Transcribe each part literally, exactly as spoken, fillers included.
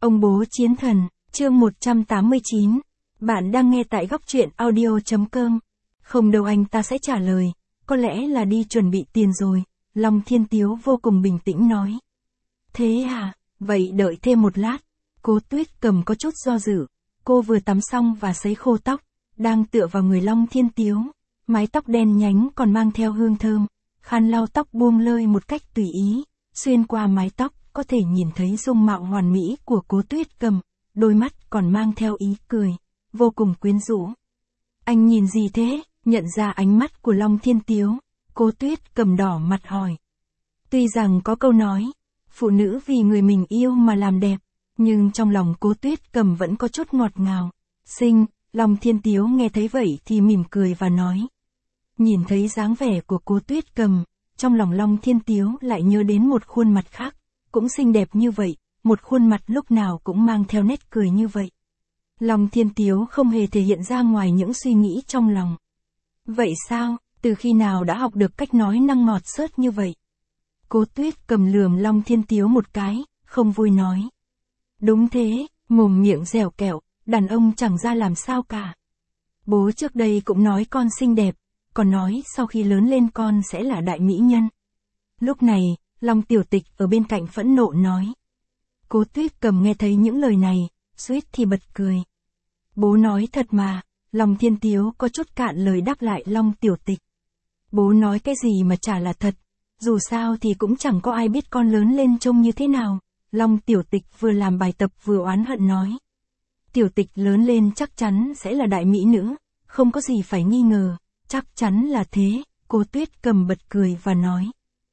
Ông bố chiến thần, chương một trăm tám mươi chín. Bạn đang nghe tại góc truyện audio chấm com. Không đâu anh ta sẽ trả lời, có lẽ là đi chuẩn bị tiền rồi. Long Thiên Tiếu vô cùng bình tĩnh nói. Thế à, vậy đợi thêm một lát. Cố Tuyết Cầm có chút do dự. Cô vừa tắm xong và sấy khô tóc, đang tựa vào người Long Thiên Tiếu. Mái tóc đen nhánh còn mang theo hương thơm. Khăn lau tóc buông lơi một cách tùy ý. Xuyên qua mái tóc, có thể nhìn thấy dung mạo hoàn mỹ của Cố Tuyết Cầm. Đôi mắt còn mang theo ý cười, vô cùng quyến rũ. Anh nhìn gì thế? Nhận ra ánh mắt của Long Thiên Tiếu, Cố Tuyết Cầm đỏ mặt hỏi. Tuy rằng có câu nói, phụ nữ vì người mình yêu mà làm đẹp, nhưng trong lòng Cố Tuyết Cầm vẫn có chút ngọt ngào. Xinh, Long Thiên Tiếu nghe thấy vậy thì mỉm cười và nói. Nhìn thấy dáng vẻ của Cố Tuyết Cầm, trong lòng Long Thiên Tiếu lại nhớ đến một khuôn mặt khác, cũng xinh đẹp như vậy, một khuôn mặt lúc nào cũng mang theo nét cười như vậy. Long Thiên Tiếu không hề thể hiện ra ngoài những suy nghĩ trong lòng. Vậy sao, từ khi nào đã học được cách nói năng ngọt xớt như vậy? Cố Tuyết Cầm lườm Long Thiên Tiếu một cái, không vui nói. Đúng thế, mồm miệng dẻo kẹo, đàn ông chẳng ra làm sao cả. Bố trước đây cũng nói con xinh đẹp, còn nói sau khi lớn lên con sẽ là đại mỹ nhân. Lúc này, Long Tiểu Tịch ở bên cạnh phẫn nộ nói. Cố Tuyết Cầm nghe thấy những lời này, suýt thì bật cười. Bố nói thật mà, Long Thiên Tiếu có chút cạn lời đáp lại Long Tiểu Tịch. Bố nói cái gì mà chả là thật, dù sao thì cũng chẳng có ai biết con lớn lên trông như thế nào. Long Tiểu Tịch vừa làm bài tập vừa oán hận nói. Tiểu Tịch lớn lên chắc chắn sẽ là đại mỹ nữ, không có gì phải nghi ngờ, chắc chắn là thế. Cố Tuyết Cầm bật cười và nói.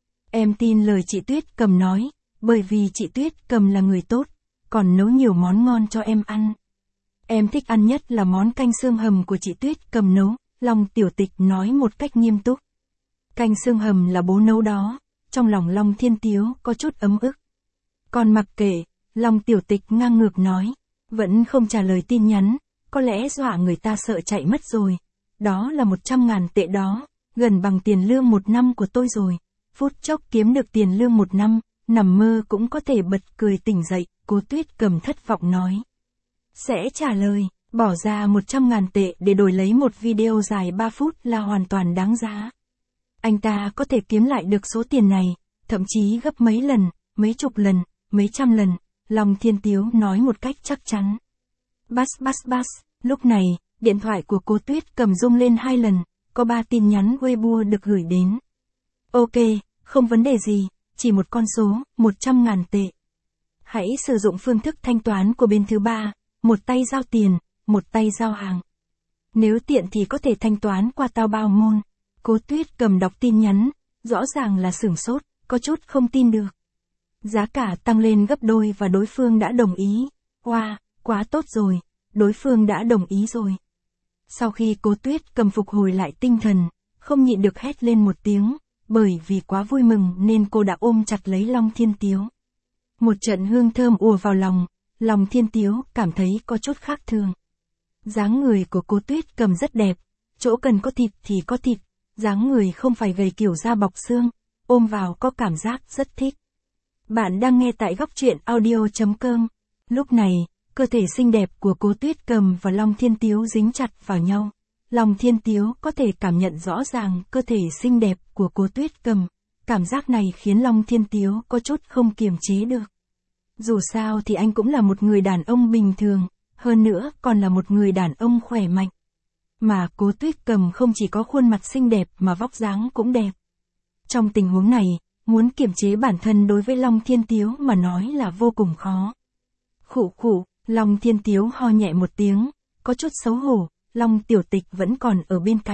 Em tin lời chị Tuyết Cầm nói, bởi vì chị Tuyết Cầm là người tốt, còn nấu nhiều món ngon cho em ăn. Em thích ăn nhất là món canh xương hầm của chị Tuyết Cầm nấu, Long Tiểu Tịch nói một cách nghiêm túc. Canh xương hầm là bố nấu đó, trong lòng Long Thiên Tiếu có chút ấm ức. Còn mặc kệ, Long Tiểu Tịch ngang ngược nói, vẫn không trả lời tin nhắn, có lẽ dọa người ta sợ chạy mất rồi. Đó là một trăm ngàn tệ đó, gần bằng tiền lương một năm của tôi rồi. Phút chốc kiếm được tiền lương một năm, nằm mơ cũng có thể bật cười tỉnh dậy. Cố Tuyết Cầm thất vọng nói. Sẽ trả lời, bỏ ra một trăm ngàn tệ để đổi lấy một video dài ba phút là hoàn toàn đáng giá. Anh ta có thể kiếm lại được số tiền này, thậm chí gấp mấy lần, mấy chục lần, mấy trăm lần, Long Thiên Tiếu nói một cách chắc chắn. Bas bas bas, lúc này, điện thoại của Cố Tuyết Cầm rung lên hai lần, có ba tin nhắn Weibo được gửi đến. Ok, không vấn đề gì, chỉ một con số, một trăm ngàn tệ. Hãy sử dụng phương thức thanh toán của bên thứ ba, một tay giao tiền, một tay giao hàng. Nếu tiện thì có thể thanh toán qua Taobao Mall. Cố Tuyết Cầm đọc tin nhắn, rõ ràng là sửng sốt, có chút không tin được. Giá cả tăng lên gấp đôi và đối phương đã đồng ý. Wow, quá tốt rồi, đối phương đã đồng ý rồi. Sau khi Cố Tuyết Cầm phục hồi lại tinh thần, không nhịn được hét lên một tiếng, bởi vì quá vui mừng nên cô đã ôm chặt lấy Long Thiên Tiếu. Một trận hương thơm ùa vào lòng, Long Thiên Tiếu cảm thấy có chút khác thường. Dáng người của Cố Tuyết Cầm rất đẹp, chỗ cần có thịt thì có thịt, dáng người không phải gầy kiểu da bọc xương, ôm vào có cảm giác rất thích. Bạn đang nghe tại góc truyện audio chấm com. Lúc này, cơ thể xinh đẹp của Cố Tuyết Cầm và Long Thiên Tiếu dính chặt vào nhau. Long Thiên Tiếu có thể cảm nhận rõ ràng cơ thể xinh đẹp của Cố Tuyết Cầm. Cảm giác này khiến Long Thiên Tiếu có chút không kiềm chế được. Dù sao thì anh cũng là một người đàn ông bình thường, hơn nữa còn là một người đàn ông khỏe mạnh. Mà Cố Tuyết Cầm không chỉ có khuôn mặt xinh đẹp mà vóc dáng cũng đẹp. Trong tình huống này, muốn kiềm chế bản thân đối với Long Thiên Tiếu mà nói là vô cùng khó. Khụ khụ, Long Thiên Tiếu ho nhẹ một tiếng, có chút xấu hổ, Long Tiểu Tịch vẫn còn ở bên cạnh.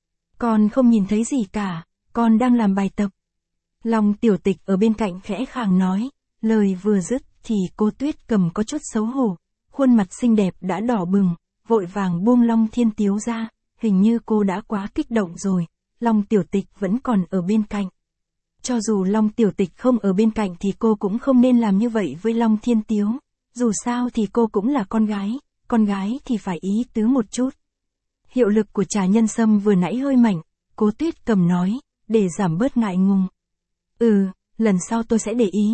Con không nhìn thấy gì cả, con đang làm bài tập. Long Tiểu Tịch ở bên cạnh khẽ khàng nói, lời vừa dứt thì Cố Tuyết Cầm có chút xấu hổ, khuôn mặt xinh đẹp đã đỏ bừng, vội vàng buông Long Thiên Tiếu ra, hình như cô đã quá kích động rồi. Long Tiểu Tịch vẫn còn ở bên cạnh. Cho dù Long Tiểu Tịch không ở bên cạnh thì cô cũng không nên làm như vậy với Long Thiên Tiếu. Dù sao thì cô cũng là con gái, con gái thì phải ý tứ một chút. Hiệu lực của trà nhân sâm vừa nãy hơi mạnh, Cố Tuyết Cầm nói, để giảm bớt ngại ngùng. Ừ, lần sau tôi sẽ để ý.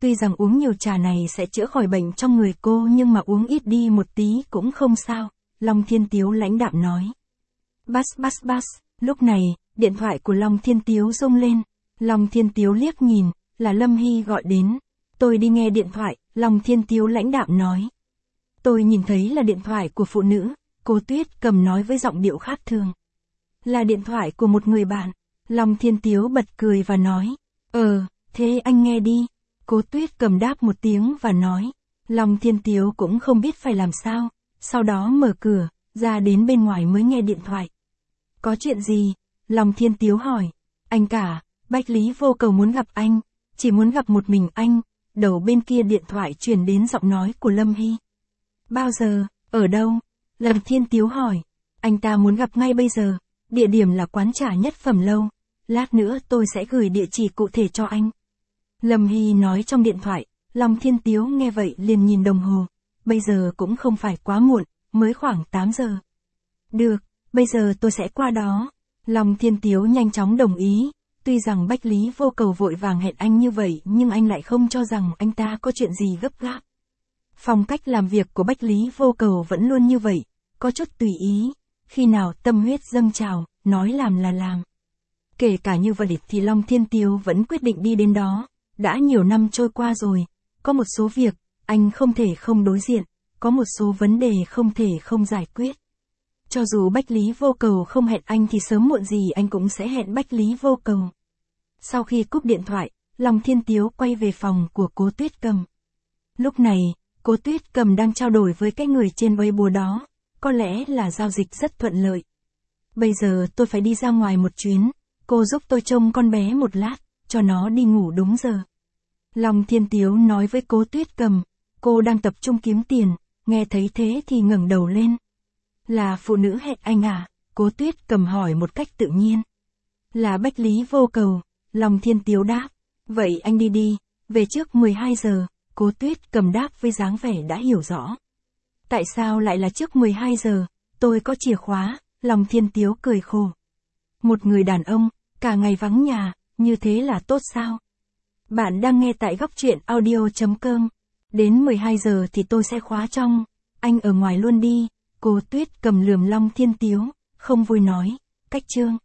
Tuy rằng uống nhiều trà này sẽ chữa khỏi bệnh trong người cô nhưng mà uống ít đi một tí cũng không sao, Long Thiên Tiếu lãnh đạm nói. Bas bas bas, lúc này, điện thoại của Long Thiên Tiếu rung lên. Long Thiên Tiếu liếc nhìn, là Lâm Hy gọi đến. Tôi đi nghe điện thoại, Long Thiên Tiếu lãnh đạm nói. Tôi nhìn thấy là điện thoại của phụ nữ, Cố Tuyết Cầm nói với giọng điệu khác thường. Là điện thoại của một người bạn. Long Thiên Tiếu bật cười và nói. Ờ, thế anh nghe đi. Cố Tuyết Cầm đáp một tiếng và nói. Long Thiên Tiếu cũng không biết phải làm sao, sau đó mở cửa, ra đến bên ngoài mới nghe điện thoại. Có chuyện gì? Long Thiên Tiếu hỏi. Anh cả, Bách Lý Vô Cầu muốn gặp anh, chỉ muốn gặp một mình anh. Đầu bên kia điện thoại truyền đến giọng nói của Lâm Hy. Bao giờ, ở đâu? Long Thiên Tiếu hỏi. Anh ta muốn gặp ngay bây giờ, địa điểm là quán trà Nhất Phẩm Lâu. Lát nữa tôi sẽ gửi địa chỉ cụ thể cho anh. Lâm Hy nói trong điện thoại. Long Thiên Tiếu nghe vậy liền nhìn đồng hồ. Bây giờ cũng không phải quá muộn, mới khoảng tám giờ. Được, bây giờ tôi sẽ qua đó. Long Thiên Tiếu nhanh chóng đồng ý. Tuy rằng Bách Lý Vô Cầu vội vàng hẹn anh như vậy nhưng anh lại không cho rằng anh ta có chuyện gì gấp gáp. Phong cách làm việc của Bách Lý Vô Cầu vẫn luôn như vậy, có chút tùy ý. Khi nào tâm huyết dâng trào, nói làm là làm. Kể cả như vậy thì Long Thiên Tiếu vẫn quyết định đi đến đó. Đã nhiều năm trôi qua rồi, có một số việc, anh không thể không đối diện, có một số vấn đề không thể không giải quyết. Cho dù Bách Lý Vô Cầu không hẹn anh thì sớm muộn gì anh cũng sẽ hẹn Bách Lý Vô Cầu. Sau khi cúp điện thoại, Long Thiên Tiếu quay về phòng của Cố Tuyết Cầm. Lúc này, Cố Tuyết Cầm đang trao đổi với cái người trên Weibo đó, có lẽ là giao dịch rất thuận lợi. Bây giờ tôi phải đi ra ngoài một chuyến, cô giúp tôi trông con bé một lát, cho nó đi ngủ đúng giờ. Long Thiên Tiếu nói với Cố Tuyết Cầm, cô đang tập trung kiếm tiền, nghe thấy thế thì ngẩng đầu lên. Là phụ nữ hẹn anh à? Cố Tuyết Cầm hỏi một cách tự nhiên. Là Bách Lý Vô Cầu, Long Thiên Tiếu đáp. Vậy anh đi đi, về trước mười hai giờ, Cố Tuyết Cầm đáp với dáng vẻ đã hiểu rõ. Tại sao lại là trước mười hai giờ, tôi có chìa khóa, Long Thiên Tiếu cười khổ. Một người đàn ông, cả ngày vắng nhà, như thế là tốt sao? Bạn đang nghe tại góc truyện audio chấm com. Đến mười hai giờ thì tôi sẽ khóa trong, anh ở ngoài luôn đi. Cố Tuyết Cầm lườm Long Thiên Tiếu, không vui nói. Cách chương.